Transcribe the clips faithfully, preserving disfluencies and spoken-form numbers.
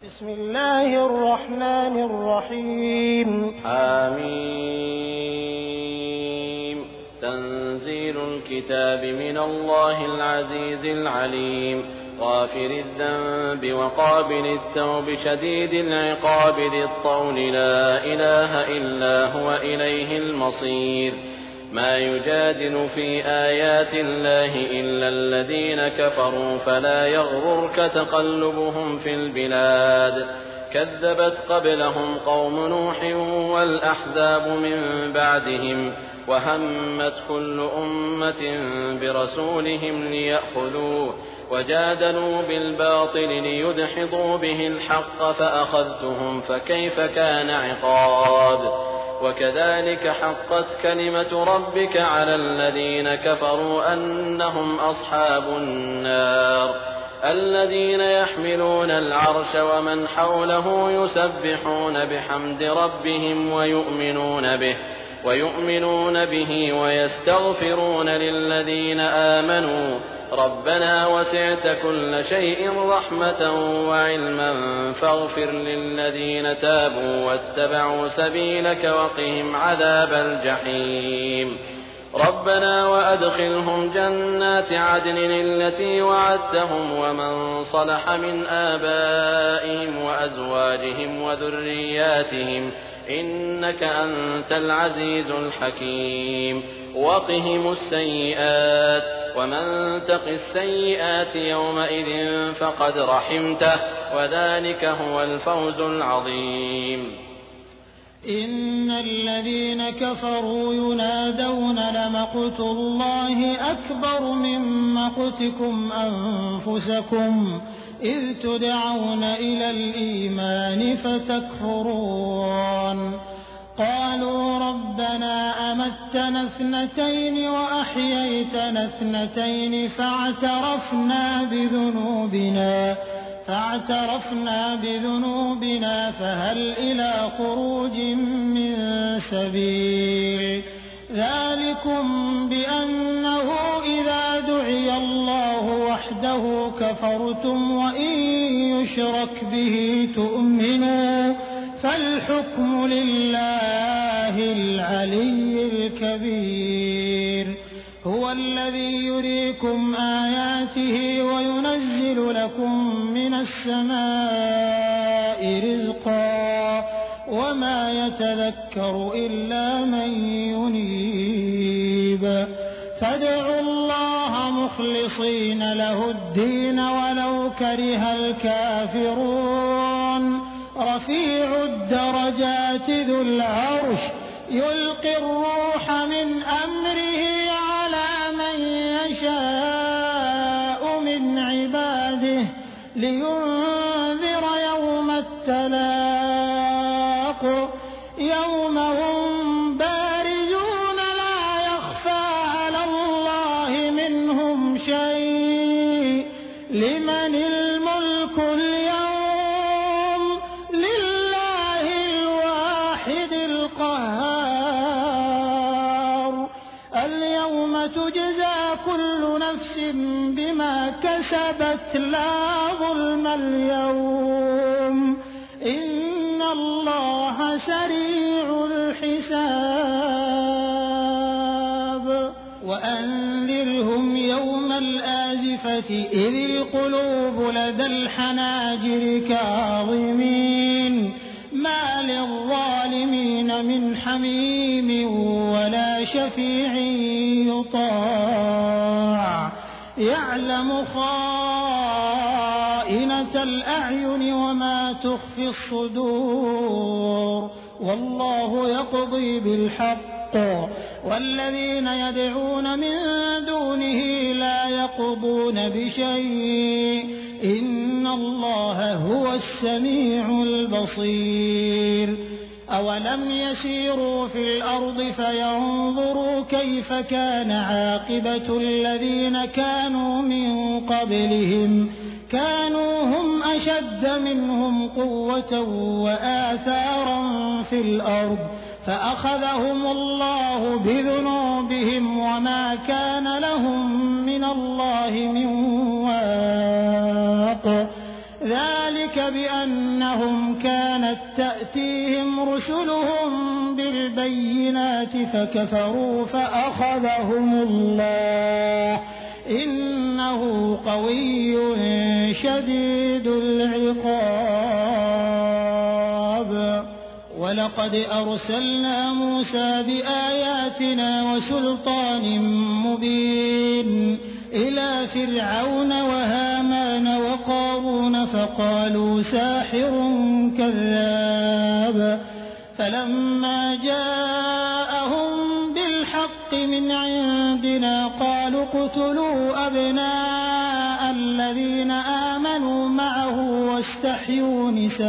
بسم الله الرحمن الرحيم. آمين. تنزيل الكتاب من الله العزيز العليم، غافر الذنب وقابل التوب شديد العقاب ذي الطول، لا إله إلا هو إليه المصير. ما يجادل في آيات الله إلا الذين كفروا، فلا يغررك تقلبهم في البلاد. كذبت قبلهم قوم نوح والأحزاب من بعدهم، وهمت كل أمة برسولهم ليأخذوه، وجادلوا بالباطل ليدحضوا به الحق، فأخذتهم فكيف كان عقاب. وكذلك حقت كلمة ربك على الذين كفروا أنهم أصحاب النار. الذين يحملون العرش ومن حوله يسبحون بحمد ربهم ويؤمنون به ويؤمنون به ويستغفرون للذين آمنوا ربنا وسعت كل شيء رحمة وعلما فاغفر للذين تابوا واتبعوا سبيلك وقهم عذاب الجحيم. ربنا وأدخلهم جنات عدن التي وعدتهم ومن صلح من آبائهم وأزواجهم وذرياتهم إنك أنت العزيز الحكيم. وقهم السيئات، ومن تق السيئات يومئذ فقد رحمته، وذلك هو الفوز العظيم. إن الذين كفروا ينادون لمقت الله أكبر من مقتكم أنفسكم إذ تدعون إلى الإيمان فتكفرون. قالوا ربنا أمتنا اثنتين وأحييتنا اثنتين فاعترفنا بذنوبنا فاعترفنا بذنوبنا فهل إلى خروج من سبيل. ذلكم بأنه إذا دعي الله وحده كفرتم وإن يشرك به تؤمنوا فالحكم لله العلي الكبير. هو الذي يريكم آياته وينزل لكم من السماء رزقا وما يتذكر إلا من ينيب. فادعوا الله مخلصين له الدين ولو كره الكافرون. رفيع الدرجات ذو العرش يلقي الروح من أمره على من يشاء من عباده لينذر يوم التلاق يوم هم بارزون لا يخفى على الله منهم شيء. لمن الملك اليوم لله الواحد القهار. اليوم تجزى كل نفس بما كسبت لا ظلم اليوم إن الله سريع الحساب. وأنذرهم يوم الآزفة إذ القلوب لدى الحناجر كاظمين ما للظالمين من حميم ولا شفيع يطاع. يعلم خائنة الأعين وما تخفي الصدور والله يقضي بالحق والذين يدعون من دونه لا يقضون بشيء إن الله هو السميع البصير. أولم يسيروا في الأرض فينظروا كيف كان عاقبة الذين كانوا من قبلهم كانوا هم أشد منهم قوة وآثارا في الأرض فأخذهم الله بذنوبهم وما كان لهم من الله من واق. ذلك بأنهم كانت تأتيهم رسلهم بالبينات فكفروا فأخذهم الله إنه قوي شديد العقاب. ولقد أرسلنا موسى بآياتنا وسلطان مبين إلى فرعون وهامان وقارون فقالوا ساحر كذاب فلما جاءهم بالحق من عندنا قالوا اقتلوا أبناء الذين آمنوا معه واستحيوا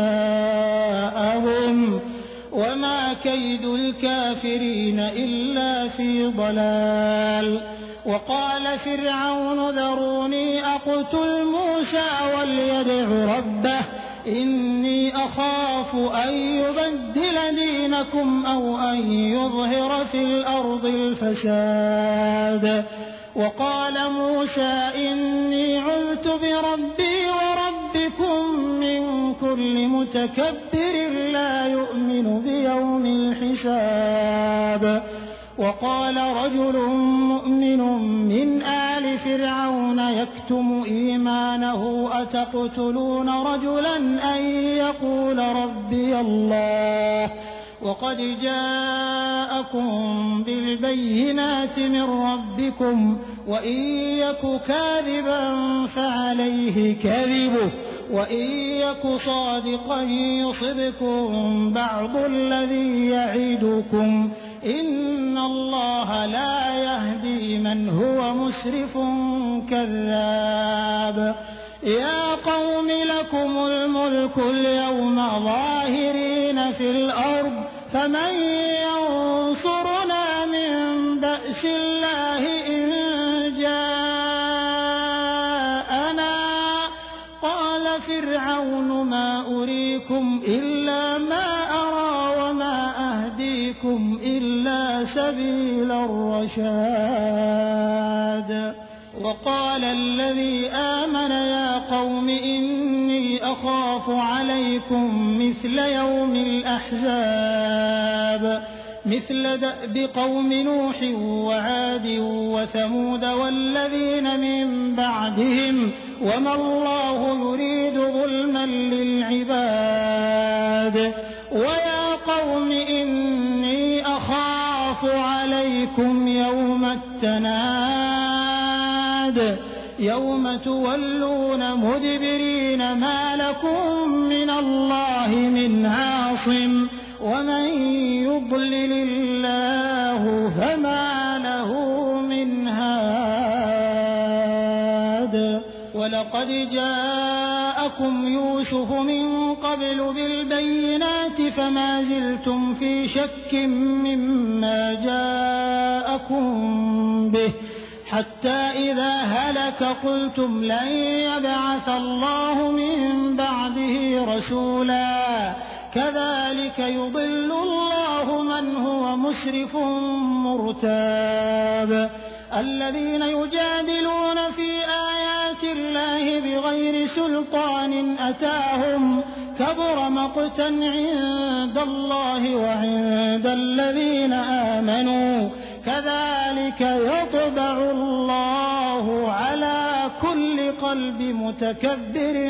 نساءهم وما كيد الكافرين إلا في ضلال. وقال فرعون ذروني أقتل موسى وليدع ربه إني أخاف أن يبدل دينكم أو أن يظهر في الأرض الفساد. وقال موسى إني عذت بربي وربكم من كل متكبر لا يؤمن بيوم الحساب. وقال رجل مؤمن من آل فرعون يكتم إيمانه أتقتلون رجلا أن يقول ربي الله وقد جاءكم بالبينات من ربكم وإن يك كاذبا فعليه كذبه وإن يك صادقا يصبكم بعض الذي يعدكم إن الله لا يهدي من هو مسرف كذاب. يا قوم لكم الملك اليوم ظاهرين في الأرض فمن ينصرنا من بأس الله إن جاءنا. قال فرعون ما أريكم إلا ما أرى وما أهديكم إلا سبيل الرشاد. وقال الذي آمن يا قوم إني أخاف عليكم مثل يوم الأحزاب مثل دأب قوم نوح وعاد وثمود والذين من بعدهم وما الله يريد ظلما للعباد. ويا قوم إني أخاف عليكم يوم التناد يوم تولون مدبرين ما لكم من الله من عاصم ومن يضلل الله فما له من هاد. ولقد جاءكم يوسف من قبل بالبينات فما زلتم في شك مما جاءكم به حتى إذا هلك قلتم لن يبعث الله من بعده رسولا كذلك يضل الله من هو مسرف مرتاب. الذين يجادلون في آيات الله بغير سلطان أتاهم كبر مقتا عند الله وعند الذين آمنوا كذلك يطبع الله على كل قلب متكبر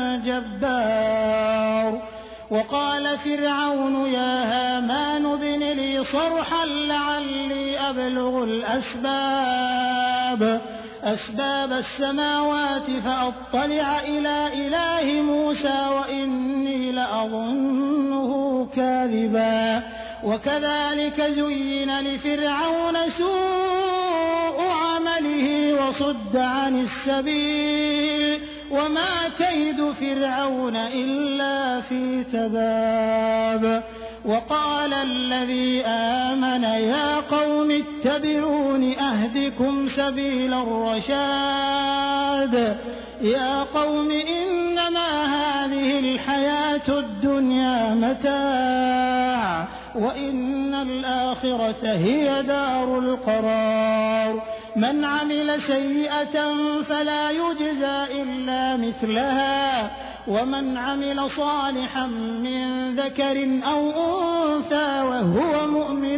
جبار. وقال فرعون يا هامان ابن لي صرحا لعلي أبلغ الأسباب أسباب السماوات فأطلع إلى إله موسى وإني لأظنه كاذبا. وكذلك زين لفرعون سوء عمله وصد عن السبيل وما كيد فرعون إلا في تباب. وقال الذي آمن يا قوم اتبعون أهدكم سبيل الرشاد. يا قوم إنما هذه الحياة الدنيا متاع وإن الآخرة هي دار القرار. من عمل سيئة فلا يجزى إلا مثلها ومن عمل صالحا من ذكر أو أنثى وهو مؤمن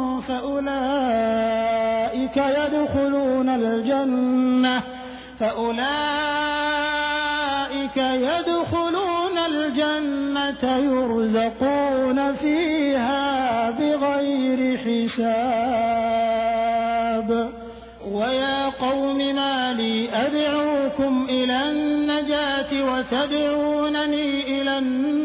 فأولئك يدخلون الجنة فأولئك يدخلون الجنة يرزقون فيها بغير حساب. ويا قوم ما لي أدعوكم إلى النجاة وتدعونني إلى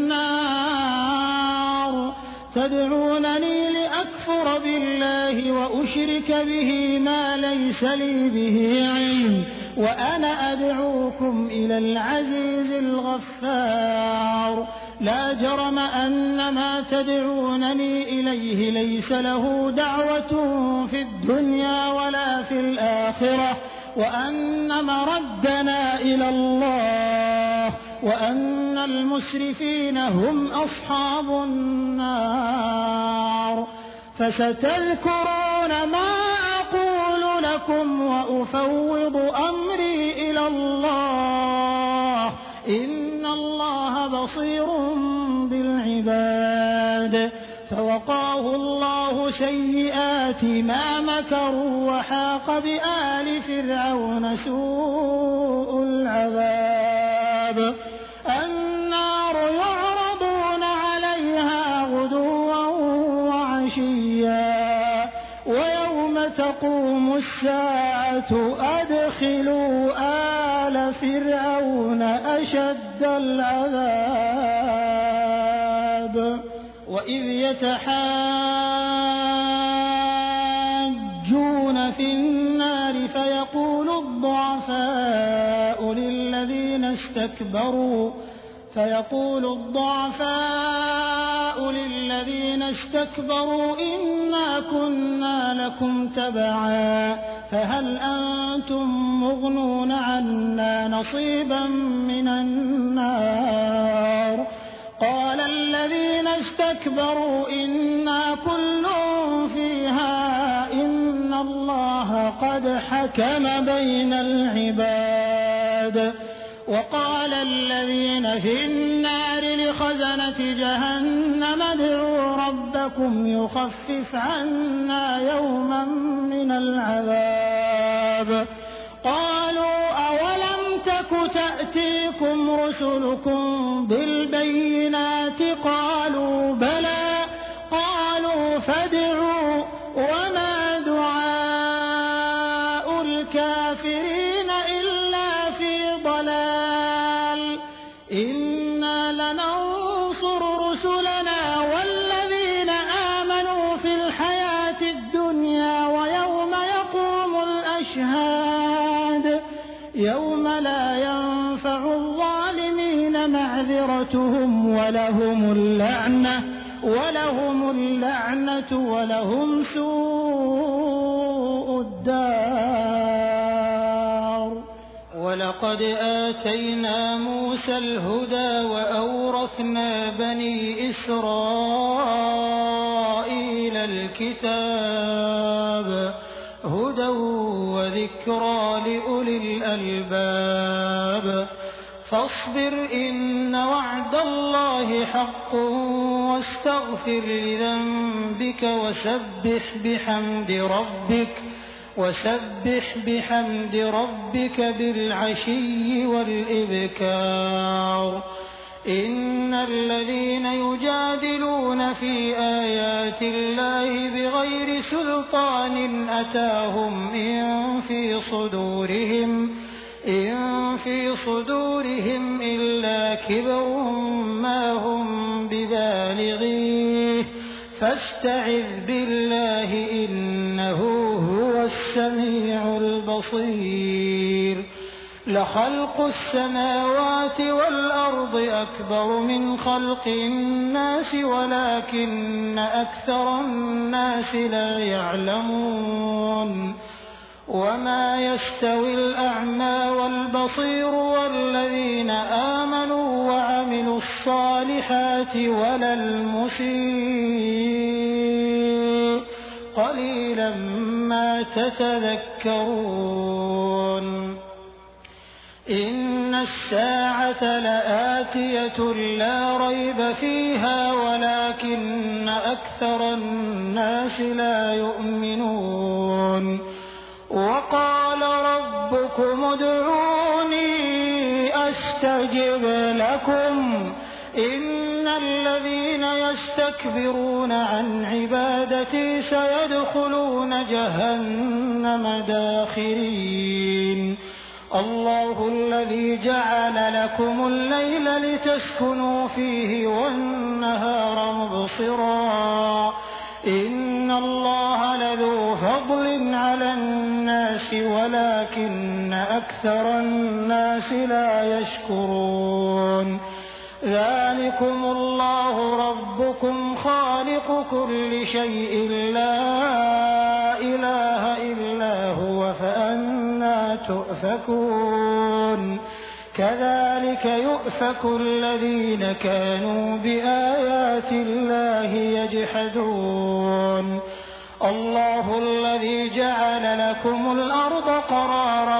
النار تدعونني لأكفر بالله وأشرك به ما ليس لي به علم وأنا أدعوكم إلى العزيز الغفار. لا جرم أن ما تدعونني إليه ليس له دعوة في الدنيا ولا في الآخرة وأن مردنا إلى الله وأن المسرفين هم أصحاب النار. فستذكرون ما أقول لكم وأفوض أمري إلى الله إن الله بصير بالعباد. فوقاه الله سيئات ما مكروا وحاق بآل فرعون سوء العذاب. النار يعرضون عليها غدوا وعشيا ويوم تقوم الساعة أدخلوا آل فرعون أشد العذاب. وإذ يتحاجون في النار فيقول الضعفاء للذين استكبروا فيقول الضعفاء للذين استكبروا إنا كنا لكم تبعا فهل أنتم مغنون عنا نصيبا من النار. قال الذين استكبروا إنا كل فيها إن الله قد حكم بين العباد. وقال الذين في النار لخزنة جهنم ادعوا ربكم يخفف عنا يوما من العذاب. قالوا أولم تك تأتيكم رسلكم بالبينات قالوا بلى قالوا فادعوا وما دعاء الكافرين إلا في ضلال. إنا لننصر رسلنا والذين آمنوا في الحياة الدنيا ويوم يقوم الأشهاد يوم لا ينفع الظالمين معذرتهم ولهم اللعنة ولهم اللعنة ولهم سوء الدار. ولقد آتينا موسى الهدى وأورثنا بني إسرائيل الكتاب هدى وذكرى لأولي الألباب. فاصبر إن وعد الله حق واستغفر لذنبك وسبح بحمد ربك وسبح بحمد ربك بالعشي والإبكار. إن الذين يجادلون في آيات الله بغير سلطان أتاهم إن في صدورهم إن في صدورهم إلا كبر ما هم ببالغيه فاستعذ بالله إنه هو السميع البصير. لخلق السماوات والأرض أكبر من خلق الناس ولكن أكثر الناس لا يعلمون. وما يستوي الأعمى والبصير والذين آمنوا وعملوا الصالحات ولا المسيء قليلا ما تتذكرون. إن الساعة لآتية لا ريب فيها ولكن أكثر الناس لا يؤمنون وقال ربكم ادعوني أستجب لكم إن الذين يستكبرون عن عبادتي سيدخلون جهنم داخرين الله الذي جعل لكم الليل لتسكنوا فيه والنهار مبصرا إن الله لذو فضل على الناس ولكن أكثر الناس لا يشكرون ذلكم الله ربكم خالق كل شيء لا إله إلا هو فأنى تؤفكون كذلك يؤفك الذين كانوا بآيات الله يجحدون الله الذي جعل لكم الأرض قرارا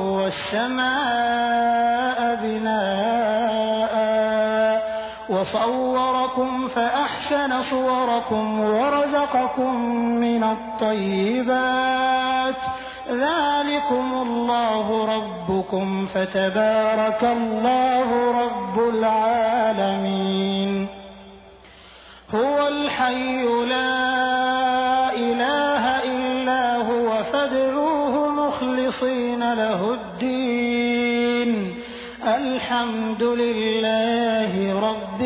والسماء بناء وصوركم فأحسن صوركم ورزقكم من الطيبات ذلكم الله ربكم فتبارك الله رب العالمين هو الحي لا إله إلا هو فادعوه مخلصين له الدين الحمد لله رب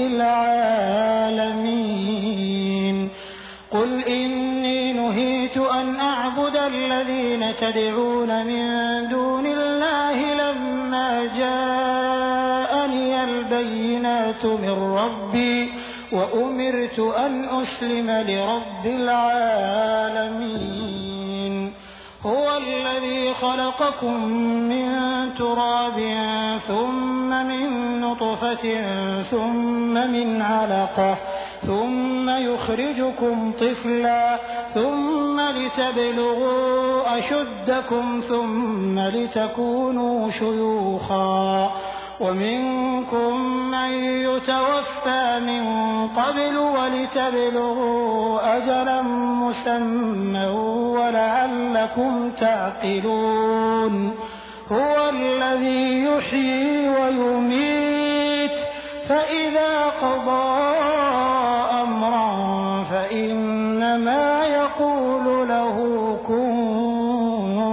العالمين قل إني نهيت أن أعبد الذين تدعون من دون الله لما جاءني البينات من ربي وأمرت أن أسلم لرب العالمين هو الذي خلقكم من تراب ثم من نطفة ثم من علقة ثم يخرجكم طفلا ثم لتبلغوا أشدكم ثم لتكونوا شيوخا ومنكم من يتوفى من قبل ولتبلغوا أجلا مسمى ولعلكم تعقلون هو الذي يحيي ويميت فإذا قضى أمرا فإنما يقول له كن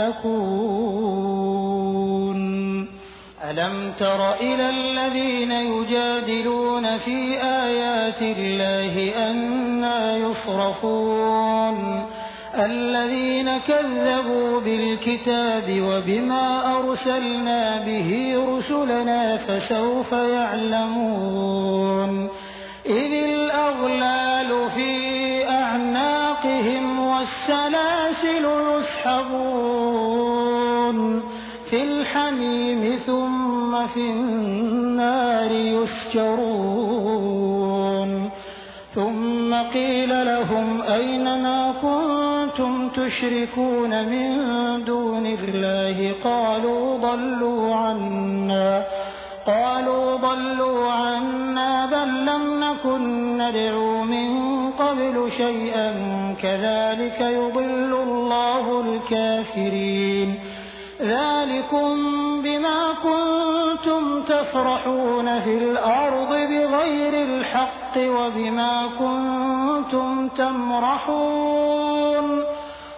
فيكون ألم تر إلى الذين يجادلون في آيات الله أنى يصرفون الذين كذبوا بالكتاب وبما أرسلنا به رسلنا فسوف يعلمون إذ الأغلال في أعناقهم والسلاسل يسحبون في الحميم ثم في النار يسجرون ثم قيل لهم أين ما كنتم تشركون من دون الله قالوا ضلوا عنا قالوا ضلوا عنا بل لم نكن ندعو من قبل شيئا كذلك يضل الله الكافرين ذلكم بما كنتم تفرحون في الأرض بغير الحق وبما كنتم تمرحون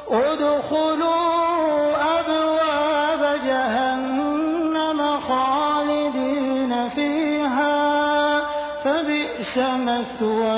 ادخلوا أبواب جهنم خالدين فيها فبئس مثوى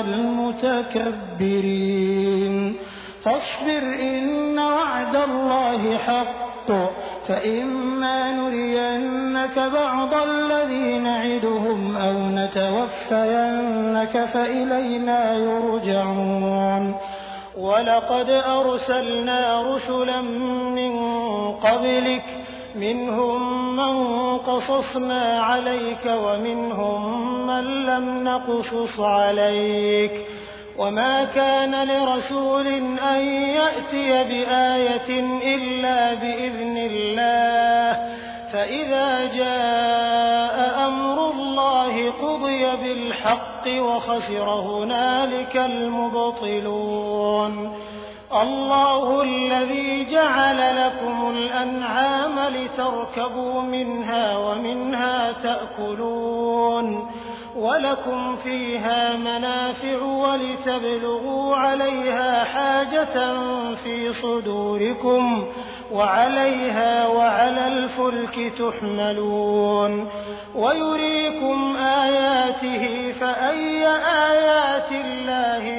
المتكبرين فاصبر إن وعد الله حق فإما نرينك بعض الذي نعدهم أو نتوفينك فإلينا يرجعون ولقد أرسلنا رسلا من قبلك منهم من قصصنا عليك ومنهم من لم نقصص عليك وما كان لرسول أن يأتي بآية إلا بإذن الله فإذا جاء أمر الله قضي بالحق وخسر هنالك المبطلون الله الذي جعل لكم الأنعام لتركبوا منها ومنها تأكلون ولكم فيها منافع ولتبلغوا عليها حاجة في صدوركم وعليها وعلى الفلك تحملون ويريكم آياته فأي آيات الله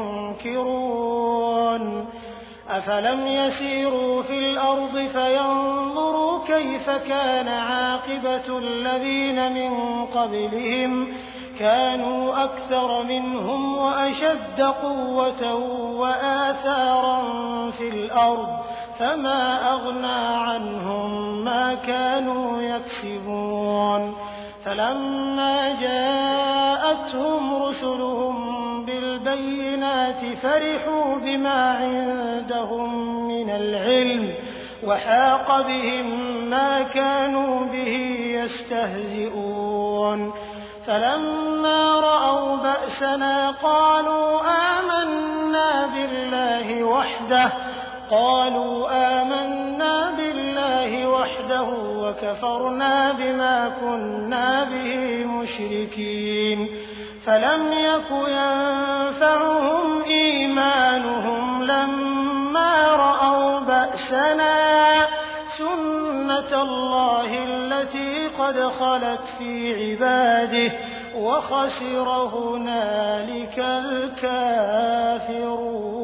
تنكرون أفلم يسيروا في الأرض فينظروا كيف كان عاقبة الذين من قبلهم كانوا أكثر منهم وأشد قوة وآثارا في الأرض فما أغنى عنهم ما كانوا يكسبون فلما جاءتهم رسلهم بالبينات فرحوا بما عندهم من العلم وحاق بهم ما كانوا به يستهزئون فلما رأوا بأسنا قالوا آمنا بالله وحده قالوا آمنا بالله وحده وكفرنا بما كنا به مشركين فلم يك ينفعهم إيمانهم لما رأوا بأسنا سنة الله التي قد خلت في عباده وخسر هنالك الكافرون